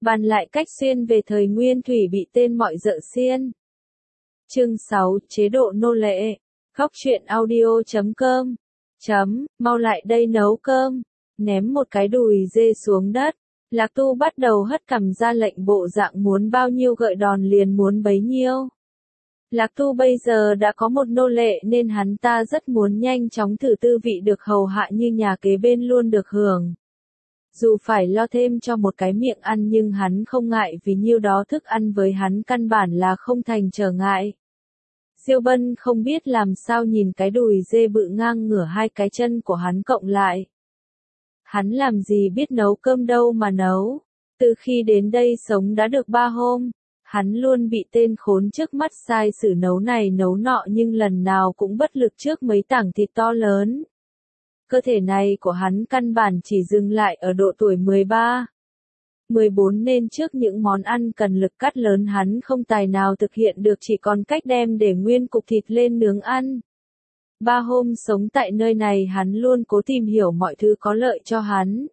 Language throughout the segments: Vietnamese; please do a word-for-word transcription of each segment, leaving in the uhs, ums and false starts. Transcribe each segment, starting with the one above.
Bàn lại cách xuyên về thời Nguyên Thủy bị tên mọi dợ xiên. Chương sáu, chế độ nô lệ. Góc truyện audio chấm com. Chấm, mau lại đây nấu cơm. Ném một cái đùi dê xuống đất. Lạc Tu bắt đầu hất cằm ra lệnh bộ dạng muốn bao nhiêu gợi đòn liền muốn bấy nhiêu. Lạc Tu bây giờ đã có một nô lệ nên hắn ta rất muốn nhanh chóng thử tư vị được hầu hạ như nhà kế bên luôn được hưởng. Dù phải lo thêm cho một cái miệng ăn nhưng hắn không ngại vì nhiêu đó thức ăn với hắn căn bản là không thành trở ngại. Diêu Bân không biết làm sao nhìn cái đùi dê bự ngang ngửa hai cái chân của hắn cộng lại. Hắn làm gì biết nấu cơm đâu mà nấu. Từ khi đến đây sống đã được ba hôm, hắn luôn bị tên khốn trước mắt sai xử nấu này nấu nọ nhưng lần nào cũng bất lực trước mấy tảng thịt to lớn. Cơ thể này của hắn căn bản chỉ dừng lại ở độ tuổi mười ba, mười bốn nên trước những món ăn cần lực cắt lớn hắn không tài nào thực hiện được, chỉ còn cách đem để nguyên cục thịt lên nướng ăn. Ba hôm sống tại nơi này hắn luôn cố tìm hiểu mọi thứ có lợi cho hắn.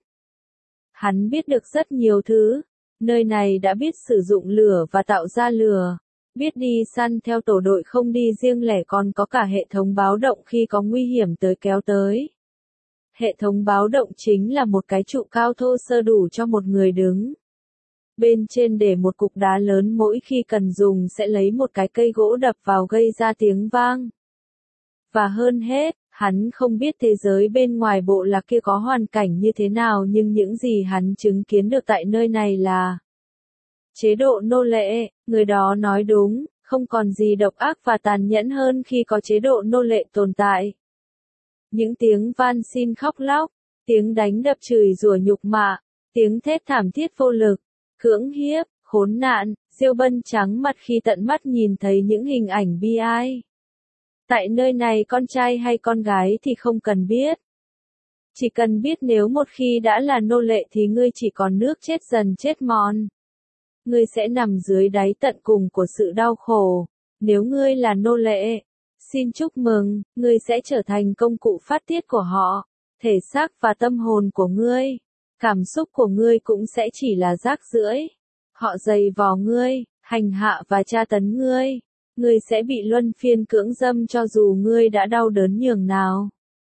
Hắn biết được rất nhiều thứ. Nơi này đã biết sử dụng lửa và tạo ra lửa. Biết đi săn theo tổ đội không đi riêng lẻ, còn có cả hệ thống báo động khi có nguy hiểm tới kéo tới. Hệ thống báo động chính là một cái trụ cao thô sơ đủ cho một người đứng. Bên trên để một cục đá lớn, mỗi khi cần dùng sẽ lấy một cái cây gỗ đập vào gây ra tiếng vang. Và hơn hết, hắn không biết thế giới bên ngoài bộ lạc kia có hoàn cảnh như thế nào, nhưng những gì hắn chứng kiến được tại nơi này là chế độ nô lệ. Người đó nói đúng, không còn gì độc ác và tàn nhẫn hơn khi có chế độ nô lệ tồn tại. Những tiếng van xin khóc lóc, tiếng đánh đập chửi rủa nhục mạ, tiếng thét thảm thiết vô lực, cưỡng hiếp, khốn nạn. Diêu Bân trắng mặt khi tận mắt nhìn thấy những hình ảnh bi ai. Tại nơi này con trai hay con gái thì không cần biết. Chỉ cần biết nếu một khi đã là nô lệ thì ngươi chỉ còn nước chết dần chết mòn. Ngươi sẽ nằm dưới đáy tận cùng của sự đau khổ. Nếu ngươi là nô lệ, xin chúc mừng, ngươi sẽ trở thành công cụ phát tiết của họ. Thể xác và tâm hồn của ngươi, cảm xúc của ngươi cũng sẽ chỉ là rác rưởi. Họ giày vò ngươi, hành hạ và tra tấn ngươi. Ngươi sẽ bị luân phiên cưỡng dâm cho dù ngươi đã đau đớn nhường nào.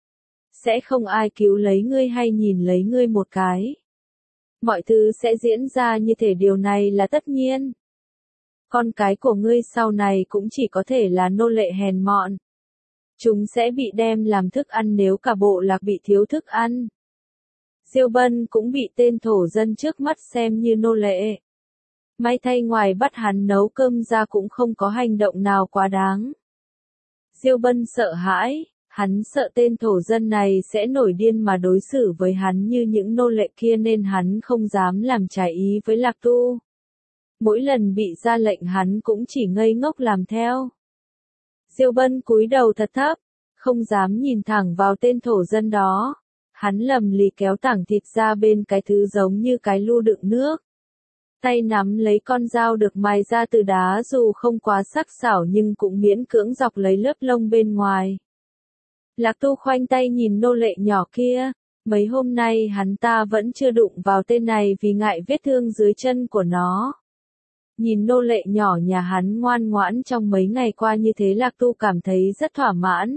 Sẽ không ai cứu lấy ngươi hay nhìn lấy ngươi một cái. Mọi thứ sẽ diễn ra như thể điều này là tất nhiên. Con cái của ngươi sau này cũng chỉ có thể là nô lệ hèn mọn. Chúng sẽ bị đem làm thức ăn nếu cả bộ lạc bị thiếu thức ăn. Diêu Bân cũng bị tên thổ dân trước mắt xem như nô lệ. May thay ngoài bắt hắn nấu cơm ra cũng không có hành động nào quá đáng. Diêu Bân sợ hãi, hắn sợ tên thổ dân này sẽ nổi điên mà đối xử với hắn như những nô lệ kia nên hắn không dám làm trái ý với Lạc Tu. Mỗi lần bị ra lệnh hắn cũng chỉ ngây ngốc làm theo. Diêu Bân cúi đầu thật thấp, không dám nhìn thẳng vào tên thổ dân đó. Hắn lầm lì kéo tảng thịt ra bên cái thứ giống như cái lu đựng nước. Tay nắm lấy con dao được mài ra từ đá, dù không quá sắc sảo nhưng cũng miễn cưỡng dọc lấy lớp lông bên ngoài. Lạc Tu khoanh tay nhìn nô lệ nhỏ kia. Mấy hôm nay hắn ta vẫn chưa đụng vào tên này vì ngại vết thương dưới chân của nó. Nhìn nô lệ nhỏ nhà hắn ngoan ngoãn trong mấy ngày qua như thế, Lạc Tu cảm thấy rất thỏa mãn.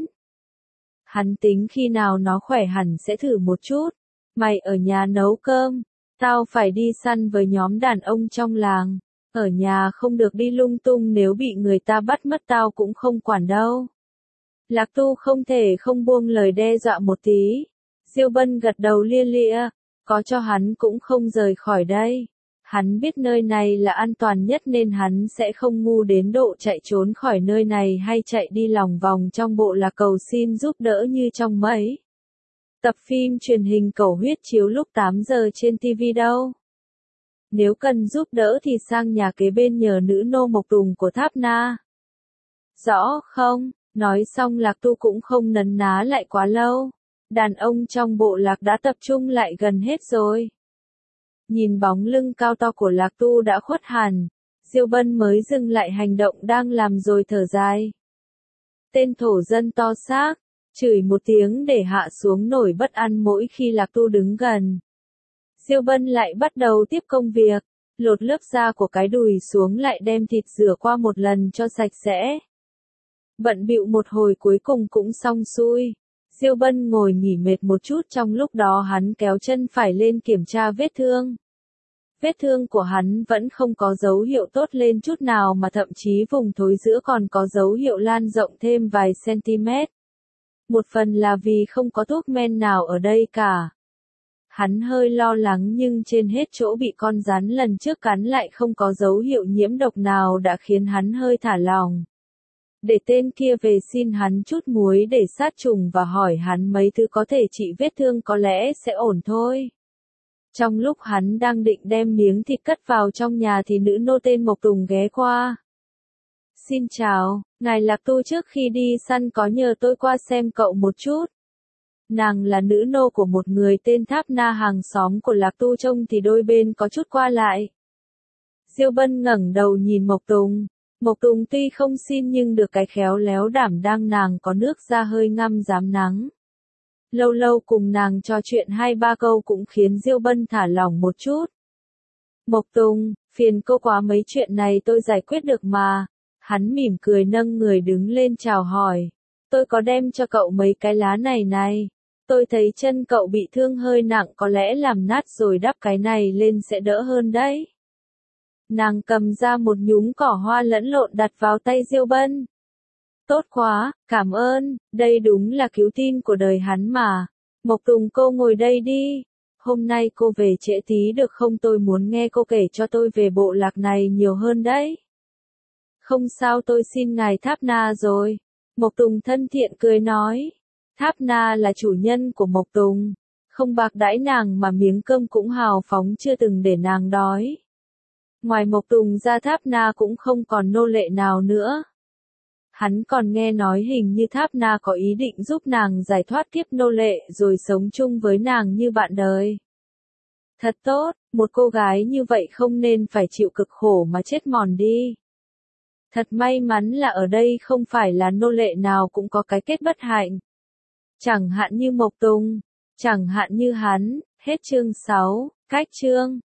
Hắn tính khi nào nó khỏe hẳn sẽ thử một chút. Mày ở nhà nấu cơm. Tao phải đi săn với nhóm đàn ông trong làng. Ở nhà không được đi lung tung, nếu bị người ta bắt mất tao cũng không quản đâu. Lạc Tu không thể không buông lời đe dọa một tí. Diêu Bân gật đầu lia lịa. Có cho hắn cũng không rời khỏi đây. Hắn biết nơi này là an toàn nhất nên hắn sẽ không ngu đến độ chạy trốn khỏi nơi này hay chạy đi lòng vòng trong bộ lạc cầu xin giúp đỡ như trong mấy tập phim truyền hình cầu huyết chiếu lúc tám giờ trên ti vi đâu. Nếu cần giúp đỡ thì sang nhà kế bên nhờ nữ nô Mộc Tùng của Tháp Na. Rõ không? Nói xong Lạc Tu cũng không nấn ná lại quá lâu. Đàn ông trong bộ lạc đã tập trung lại gần hết rồi. Nhìn bóng lưng cao to của Lạc Tu đã khuất hẳn, Diêu Bân mới dừng lại hành động đang làm rồi thở dài. Tên thổ dân to xác, chửi một tiếng để hạ xuống nổi bất an mỗi khi Lạc Tu đứng gần. Diêu Bân lại bắt đầu tiếp công việc. lột lớp da của cái đùi xuống lại đem thịt rửa qua một lần cho sạch sẽ. Bận bịu một hồi cuối cùng cũng xong xuôi. Diêu Bân ngồi nghỉ mệt một chút, trong lúc đó hắn kéo chân phải lên kiểm tra vết thương. Vết thương của hắn vẫn không có dấu hiệu tốt lên chút nào mà thậm chí vùng thối giữa còn có dấu hiệu lan rộng thêm vài cm. Một phần là vì không có thuốc men nào ở đây cả. Hắn hơi lo lắng nhưng trên hết chỗ bị con rắn lần trước cắn lại không có dấu hiệu nhiễm độc nào đã khiến hắn hơi thả lòng. Để tên kia về xin hắn chút muối để sát trùng và hỏi hắn mấy thứ có thể trị vết thương có lẽ sẽ ổn thôi. Trong lúc hắn đang định đem miếng thịt cất vào trong nhà thì nữ nô tên Mộc Tùng ghé qua. Xin chào, ngài Lạc Tu, trước khi đi săn có nhờ tôi qua xem cậu một chút. Nàng là nữ nô của một người tên Tháp Na, hàng xóm của Lạc Tu, trông thì đôi bên có chút qua lại. Diêu Bân ngẩng đầu nhìn Mộc Tùng. Mộc Tùng tuy không xin nhưng được cái khéo léo đảm đang nàng có nước da hơi ngăm dám nắng. Lâu lâu cùng nàng trò chuyện hai ba câu cũng khiến Diêu Bân thả lỏng một chút. Mộc Tùng, phiền cô quá, mấy chuyện này tôi giải quyết được mà. Hắn mỉm cười nâng người đứng lên chào hỏi. Tôi có đem cho cậu mấy cái lá này này. Tôi thấy chân cậu bị thương hơi nặng, có lẽ làm nát rồi đắp cái này lên sẽ đỡ hơn đấy. Nàng cầm ra một nhúm cỏ hoa lẫn lộn đặt vào tay Diêu Bân. Tốt quá, cảm ơn, đây đúng là cứu tin của đời hắn mà. Mộc Tùng, cô ngồi đây đi. Hôm nay cô về trễ tí được không, tôi muốn nghe cô kể cho tôi về bộ lạc này nhiều hơn đấy. Không sao, tôi xin ngài Tháp Na rồi. Mộc Tùng thân thiện cười nói. Tháp Na là chủ nhân của Mộc Tùng. Không bạc đãi nàng mà miếng cơm cũng hào phóng, chưa từng để nàng đói. Ngoài Mộc Tùng ra, Tháp Na cũng không còn nô lệ nào nữa. Hắn còn nghe nói hình như Tháp Na có ý định giúp nàng giải thoát kiếp nô lệ rồi sống chung với nàng như bạn đời. Thật tốt, một cô gái như vậy không nên phải chịu cực khổ mà chết mòn đi. Thật may mắn là ở đây không phải là nô lệ nào cũng có cái kết bất hạnh. Chẳng hạn như Mộc Tùng, chẳng hạn như hắn. Hết chương sáu, cách chương.